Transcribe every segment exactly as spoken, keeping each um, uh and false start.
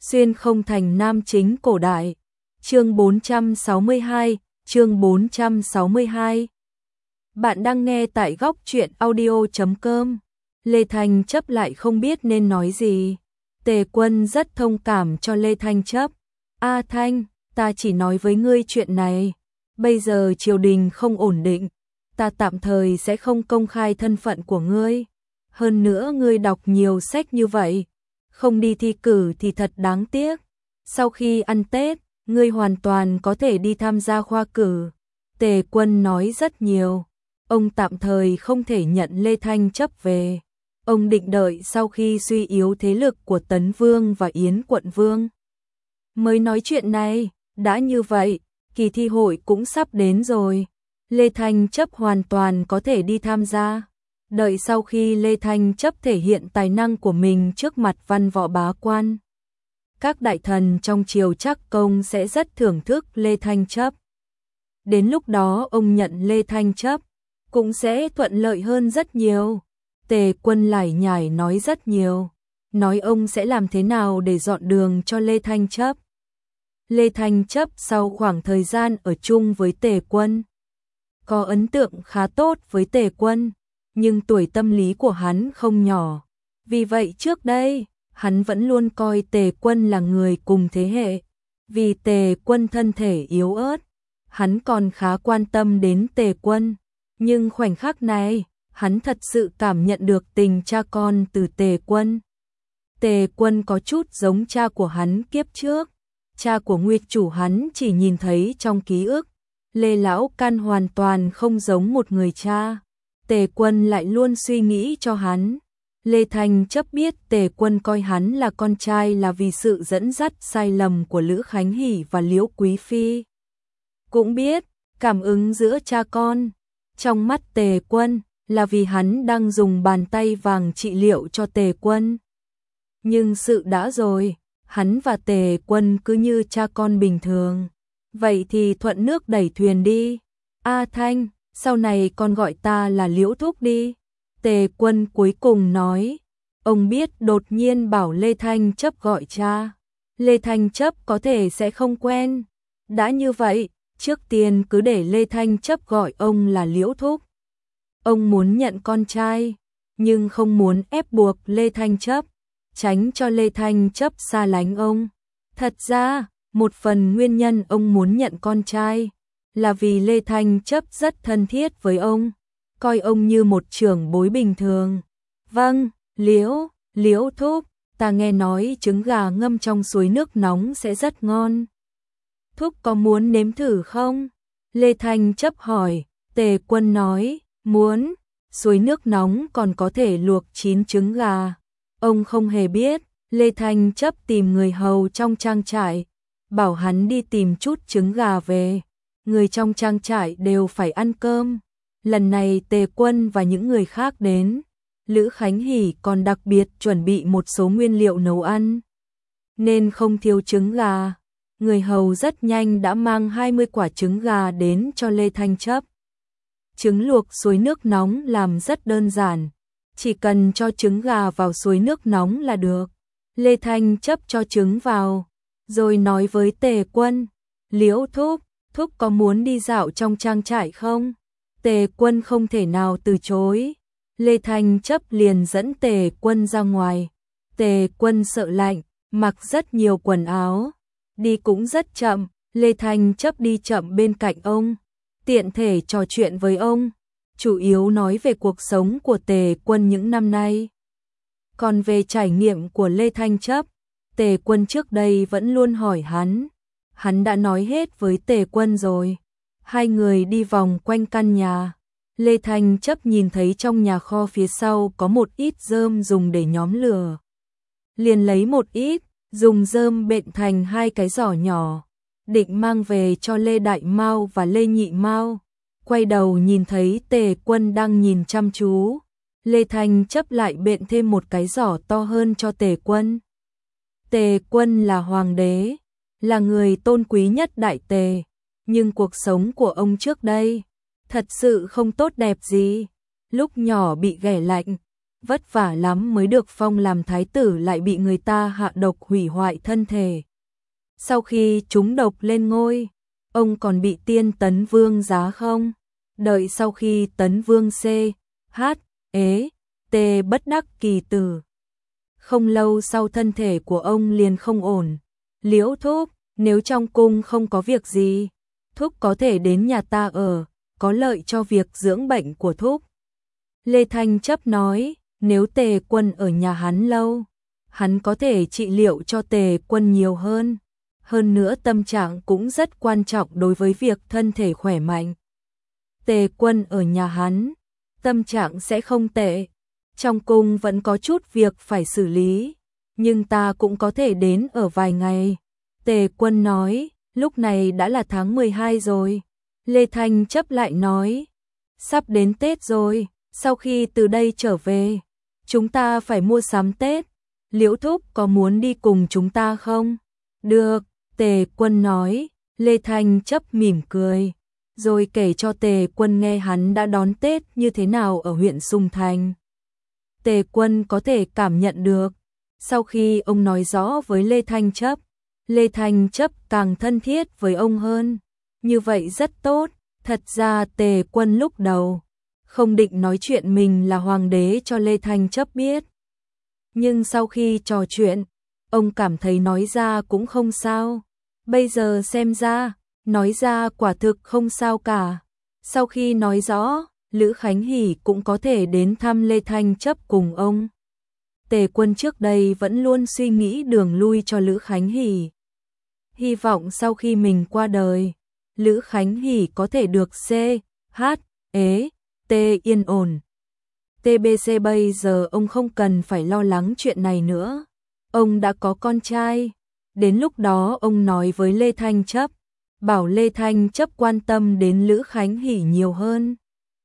Xuyên không thành nam chính cổ đại. Chương bốn trăm sáu mươi hai, chương bốn trăm sáu mươi hai. Bạn đang nghe tại góc truyện audio chấm com. Lê Thanh Chấp lại không biết nên nói gì. Tề Quân rất thông cảm cho Lê Thanh Chấp. A Thanh, ta chỉ nói với ngươi chuyện này. Bây giờ triều đình không ổn định, ta tạm thời sẽ không công khai thân phận của ngươi. Hơn nữa ngươi đọc nhiều sách như vậy, không đi thi cử thì thật đáng tiếc. Sau khi ăn Tết, ngươi hoàn toàn có thể đi tham gia khoa cử. Tề Quân nói rất nhiều. Ông tạm thời không thể nhận Lê Thanh Chấp về. Ông định đợi sau khi suy yếu thế lực của Tấn Vương và Yến Quận Vương mới nói chuyện này. Đã như vậy, kỳ thi hội cũng sắp đến rồi. Lê Thanh Chấp hoàn toàn có thể đi tham gia. Đợi sau khi Lê Thanh Chấp thể hiện tài năng của mình trước mặt văn võ bá quan, các đại thần trong triều chắc công sẽ rất thưởng thức Lê Thanh Chấp. Đến lúc đó ông nhận Lê Thanh Chấp cũng sẽ thuận lợi hơn rất nhiều. Tề Quân lải nhải nói rất nhiều, nói ông sẽ làm thế nào để dọn đường cho Lê Thanh Chấp. Lê Thanh Chấp sau khoảng thời gian ở chung với Tề Quân, có ấn tượng khá tốt với Tề Quân, nhưng tuổi tâm lý của hắn không nhỏ. Vì vậy trước đây, hắn vẫn luôn coi Tề Quân là người cùng thế hệ. Vì Tề Quân thân thể yếu ớt, hắn còn khá quan tâm đến Tề Quân. Nhưng khoảnh khắc này, hắn thật sự cảm nhận được tình cha con từ Tề Quân. Tề Quân có chút giống cha của hắn kiếp trước. Cha của Nguyệt Chủ hắn chỉ nhìn thấy trong ký ức. Lê Lão Căn hoàn toàn không giống một người cha. Tề Quân lại luôn suy nghĩ cho hắn. Lê Thanh Chấp biết Tề Quân coi hắn là con trai là vì sự dẫn dắt sai lầm của Lữ Khánh Hỷ và Liễu Quý Phi. Cũng biết, cảm ứng giữa cha con, trong mắt Tề Quân, là vì hắn đang dùng bàn tay vàng trị liệu cho Tề Quân. Nhưng sự đã rồi, hắn và Tề Quân cứ như cha con bình thường. Vậy thì thuận nước đẩy thuyền đi. A Thanh, sau này con gọi ta là Liễu Thúc đi. Tề Quân cuối cùng nói. Ông biết đột nhiên bảo Lê Thanh Chấp gọi cha. Lê Thanh Chấp có thể sẽ không quen. Đã như vậy, trước tiên cứ để Lê Thanh Chấp gọi ông là Liễu Thúc. Ông muốn nhận con trai, nhưng không muốn ép buộc Lê Thanh Chấp, tránh cho Lê Thanh Chấp xa lánh ông. Thật ra, một phần nguyên nhân ông muốn nhận con trai là vì Lê Thanh Chấp rất thân thiết với ông, coi ông như một trưởng bối bình thường. Vâng, Liễu, Liễu Thúc, ta nghe nói trứng gà ngâm trong suối nước nóng sẽ rất ngon. Thúc có muốn nếm thử không? Lê Thanh Chấp hỏi. Tề Quân nói, muốn. Suối nước nóng còn có thể luộc chín trứng gà. Ông không hề biết, Lê Thanh Chấp tìm người hầu trong trang trại, bảo hắn đi tìm chút trứng gà về. Người trong trang trại đều phải ăn cơm. Lần này Tề Quân và những người khác đến, Lữ Khánh Hỷ còn đặc biệt chuẩn bị một số nguyên liệu nấu ăn, nên không thiếu trứng gà. Người hầu rất nhanh đã mang hai mươi quả trứng gà đến cho Lê Thanh Chấp. Trứng luộc suối nước nóng làm rất đơn giản, chỉ cần cho trứng gà vào suối nước nóng là được. Lê Thanh Chấp cho trứng vào, rồi nói với Tề Quân, Liễu Thúc, Thúc có muốn đi dạo trong trang trại không? Tề Quân không thể nào từ chối. Lê Thanh Chấp liền dẫn Tề Quân ra ngoài. Tề Quân sợ lạnh, mặc rất nhiều quần áo, đi cũng rất chậm. Lê Thanh Chấp đi chậm bên cạnh ông, tiện thể trò chuyện với ông, chủ yếu nói về cuộc sống của Tề Quân những năm nay. Còn về trải nghiệm của Lê Thanh Chấp, Tề Quân trước đây vẫn luôn hỏi hắn. Hắn đã nói hết với Tề Quân rồi. Hai người đi vòng quanh căn nhà. Lê Thanh Chấp nhìn thấy trong nhà kho phía sau có một ít rơm dùng để nhóm lửa. Liền lấy một ít, dùng rơm bện thành hai cái giỏ nhỏ, định mang về cho Lê Đại Mao và Lê Nhị Mao. Quay đầu nhìn thấy Tề Quân đang nhìn chăm chú, Lê Thanh Chấp lại bện thêm một cái giỏ to hơn cho Tề Quân. Tề Quân là hoàng đế, là người tôn quý nhất Đại Tề, nhưng cuộc sống của ông trước đây thật sự không tốt đẹp gì. Lúc nhỏ bị ghẻ lạnh, vất vả lắm mới được phong làm thái tử lại bị người ta hạ độc hủy hoại thân thể. Sau khi trúng độc lên ngôi, ông còn bị tiên tấn vương giá không? Đợi sau khi tấn vương C, H, ế, T bất đắc kỳ tử. Không lâu sau thân thể của ông liền không ổn. Liễu Thúc, nếu trong cung không có việc gì, Thúc có thể đến nhà ta ở, có lợi cho việc dưỡng bệnh của Thúc. Lê Thanh Chấp nói, nếu Tề Quân ở nhà hắn lâu, hắn có thể trị liệu cho Tề Quân nhiều hơn. Hơn nữa tâm trạng cũng rất quan trọng đối với việc thân thể khỏe mạnh. Tề Quân ở nhà hắn, tâm trạng sẽ không tệ. Trong cung vẫn có chút việc phải xử lý, nhưng ta cũng có thể đến ở vài ngày. Tề Quân nói, lúc này đã là tháng mười hai rồi. Lê Thanh Chấp lại nói, sắp đến Tết rồi, sau khi từ đây trở về, chúng ta phải mua sắm Tết. Liễu Thúc có muốn đi cùng chúng ta không? Được, Tề Quân nói. Lê Thanh Chấp mỉm cười, rồi kể cho Tề Quân nghe hắn đã đón Tết như thế nào ở huyện Sùng Thành. Tề Quân có thể cảm nhận được, sau khi ông nói rõ với Lê Thanh Chấp, Lê Thanh Chấp càng thân thiết với ông hơn. Như vậy rất tốt. Thật ra Tề Quân lúc đầu không định nói chuyện mình là hoàng đế cho Lê Thanh Chấp biết. Nhưng sau khi trò chuyện, ông cảm thấy nói ra cũng không sao. Bây giờ xem ra, nói ra quả thực không sao cả. Sau khi nói rõ, Lữ Khánh Hỷ cũng có thể đến thăm Lê Thanh Chấp cùng ông. Tề Quân trước đây vẫn luôn suy nghĩ đường lui cho Lữ Khánh Hỷ. Hy vọng sau khi mình qua đời, Lữ Khánh Hỷ có thể được C, H, ế, T yên ổn. tê bê xê bây giờ ông không cần phải lo lắng chuyện này nữa. Ông đã có con trai. Đến lúc đó ông nói với Lê Thanh Chấp, bảo Lê Thanh Chấp quan tâm đến Lữ Khánh Hỷ nhiều hơn.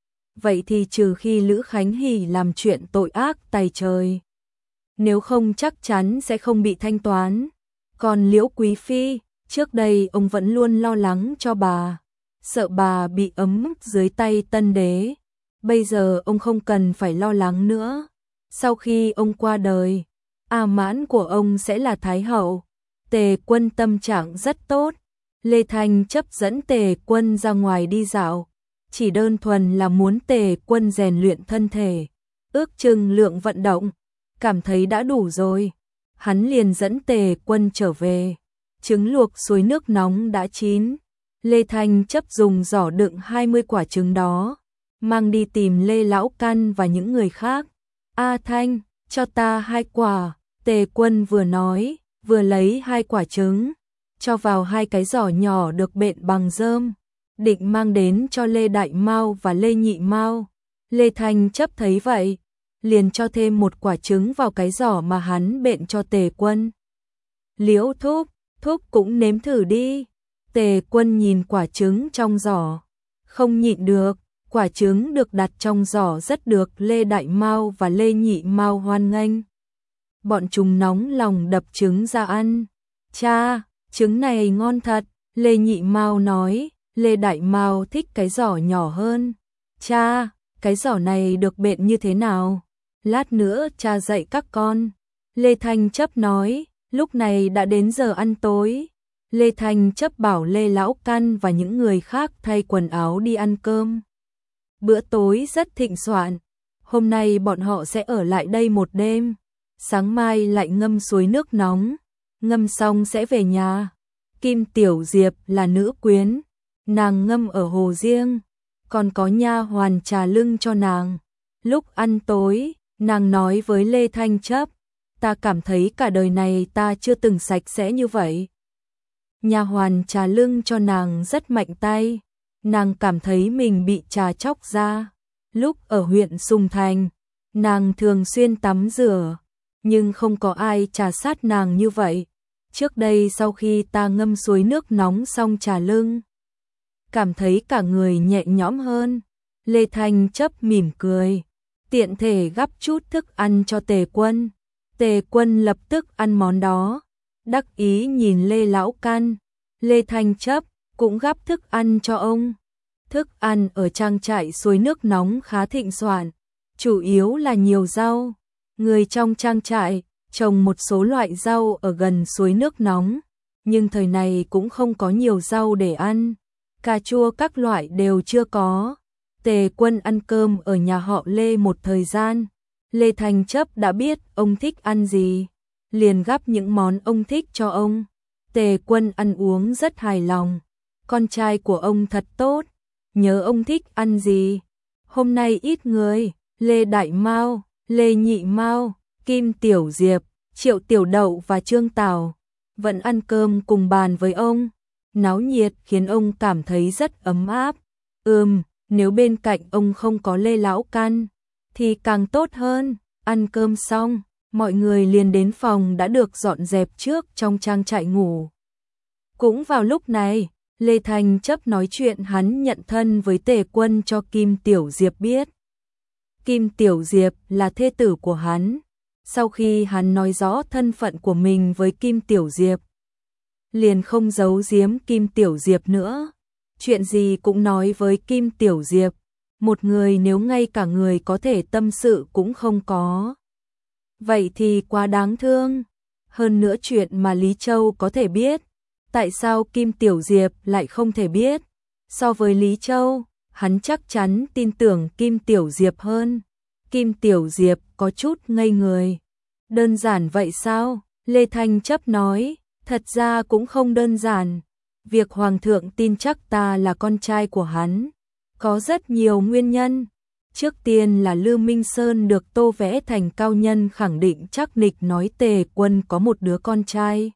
Vậy thì trừ khi Lữ Khánh Hỷ làm chuyện tội ác tày trời, nếu không chắc chắn sẽ không bị thanh toán. Còn Liễu Quý Phi, trước đây ông vẫn luôn lo lắng cho bà, sợ bà bị ấm dưới tay tân đế. Bây giờ ông không cần phải lo lắng nữa. Sau khi ông qua đời, A Mãn của ông sẽ là Thái Hậu. Tề Quân tâm trạng rất tốt. Lê Thanh Chấp dẫn Tề Quân ra ngoài đi dạo, chỉ đơn thuần là muốn Tề Quân rèn luyện thân thể, ước chừng lượng vận động, cảm thấy đã đủ rồi. Hắn liền dẫn Tề Quân trở về. Trứng luộc suối nước nóng đã chín. Lê Thanh Chấp dùng giỏ đựng hai mươi quả trứng đó, mang đi tìm Lê Lão Căn và những người khác. A Thanh, cho ta hai quả. Tề Quân vừa nói, vừa lấy hai quả trứng, cho vào hai cái giỏ nhỏ được bện bằng rơm, định mang đến cho Lê Đại Mao và Lê Nhị Mao. Lê Thanh Chấp thấy vậy, liền cho thêm một quả trứng vào cái giỏ mà hắn bện cho Tề Quân. Liễu Thúc, Thúc cũng nếm thử đi. Tề Quân nhìn quả trứng trong giỏ, không nhịn được. Quả trứng được đặt trong giỏ rất được Lê Đại Mao và Lê Nhị Mao hoan nghênh. Bọn chúng nóng lòng đập trứng ra ăn. Cha, trứng này ngon thật. Lê Nhị Mao nói. Lê Đại Mao thích cái giỏ nhỏ hơn. Cha, cái giỏ này được bện như thế nào? Lát nữa cha dạy các con. Lê Thanh Chấp nói. Lúc này đã đến giờ ăn tối. Lê Thanh Chấp bảo Lê Lão Căn và những người khác thay quần áo đi ăn cơm. Bữa tối rất thịnh soạn. Hôm nay bọn họ sẽ ở lại đây một đêm. Sáng mai lại ngâm suối nước nóng. Ngâm xong sẽ về nhà. Kim Tiểu Diệp là nữ quyến. Nàng ngâm ở hồ riêng. Còn có nha hoàn trà lưng cho nàng. Lúc ăn tối, nàng nói với Lê Thanh Chấp. Ta cảm thấy cả đời này ta chưa từng sạch sẽ như vậy. Nha hoàn trà lưng cho nàng rất mạnh tay. Nàng cảm thấy mình bị trà chóc ra. Lúc ở huyện Sùng Thành, nàng thường xuyên tắm rửa, nhưng không có ai trà sát nàng như vậy. Trước đây sau khi ta ngâm suối nước nóng xong trà lưng, cảm thấy cả người nhẹ nhõm hơn. Lê Thanh Chấp mỉm cười, tiện thể gắp chút thức ăn cho Tề Quân. Tề Quân lập tức ăn món đó, đắc ý nhìn Lê Lão Căn. Lê Thanh Chấp cũng gắp thức ăn cho ông. Thức ăn ở trang trại suối nước nóng khá thịnh soạn. chủ yếu là nhiều rau. Người trong trang trại trồng một số loại rau ở gần suối nước nóng, nhưng thời này cũng không có nhiều rau để ăn. Cà chua các loại đều chưa có. Tề Quân ăn cơm ở nhà họ Lê một thời gian. Lê Thành Chấp đã biết ông thích ăn gì, liền gắp những món ông thích cho ông. Tề Quân ăn uống rất hài lòng. Con trai của ông thật tốt, nhớ ông thích ăn gì. Hôm nay ít người, Lê Đại Mao, Lê Nhị Mao, Kim Tiểu Diệp, Triệu Tiểu Đậu và Trương Tào vẫn ăn cơm cùng bàn với ông. Náo nhiệt khiến ông cảm thấy rất ấm áp. Ừm, nếu bên cạnh ông không có Lê Lão Căn thì càng tốt hơn. Ăn cơm xong, mọi người liền đến phòng đã được dọn dẹp trước trong trang trại ngủ. Cũng vào lúc này, Lê Thành Chấp nói chuyện hắn nhận thân với Tề Quân cho Kim Tiểu Diệp biết. Kim Tiểu Diệp là thê tử của hắn. Sau khi hắn nói rõ thân phận của mình với Kim Tiểu Diệp, liền không giấu giếm Kim Tiểu Diệp nữa. Chuyện gì cũng nói với Kim Tiểu Diệp. Một người nếu ngay cả người có thể tâm sự cũng không có, vậy thì quá đáng thương. Hơn nữa chuyện mà Lý Châu có thể biết, tại sao Kim Tiểu Diệp lại không thể biết? So với Lý Châu, hắn chắc chắn tin tưởng Kim Tiểu Diệp hơn. Kim Tiểu Diệp có chút ngây người. Đơn giản vậy sao? Lê Thanh Chấp nói, thật ra cũng không đơn giản. Việc Hoàng thượng tin chắc ta là con trai của hắn có rất nhiều nguyên nhân. Trước tiên là Lưu Minh Sơn được tô vẽ thành cao nhân khẳng định chắc nịch nói Tề Quân có một đứa con trai.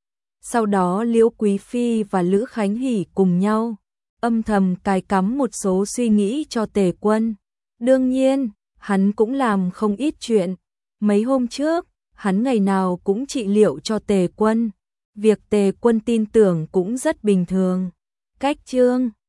Sau đó Liễu Quý Phi và Lữ Khánh Hỷ cùng nhau âm thầm cài cắm một số suy nghĩ cho Tề Quân. Đương nhiên, hắn cũng làm không ít chuyện. Mấy hôm trước, hắn ngày nào cũng trị liệu cho Tề Quân. Việc Tề Quân tin tưởng cũng rất bình thường. Cách chương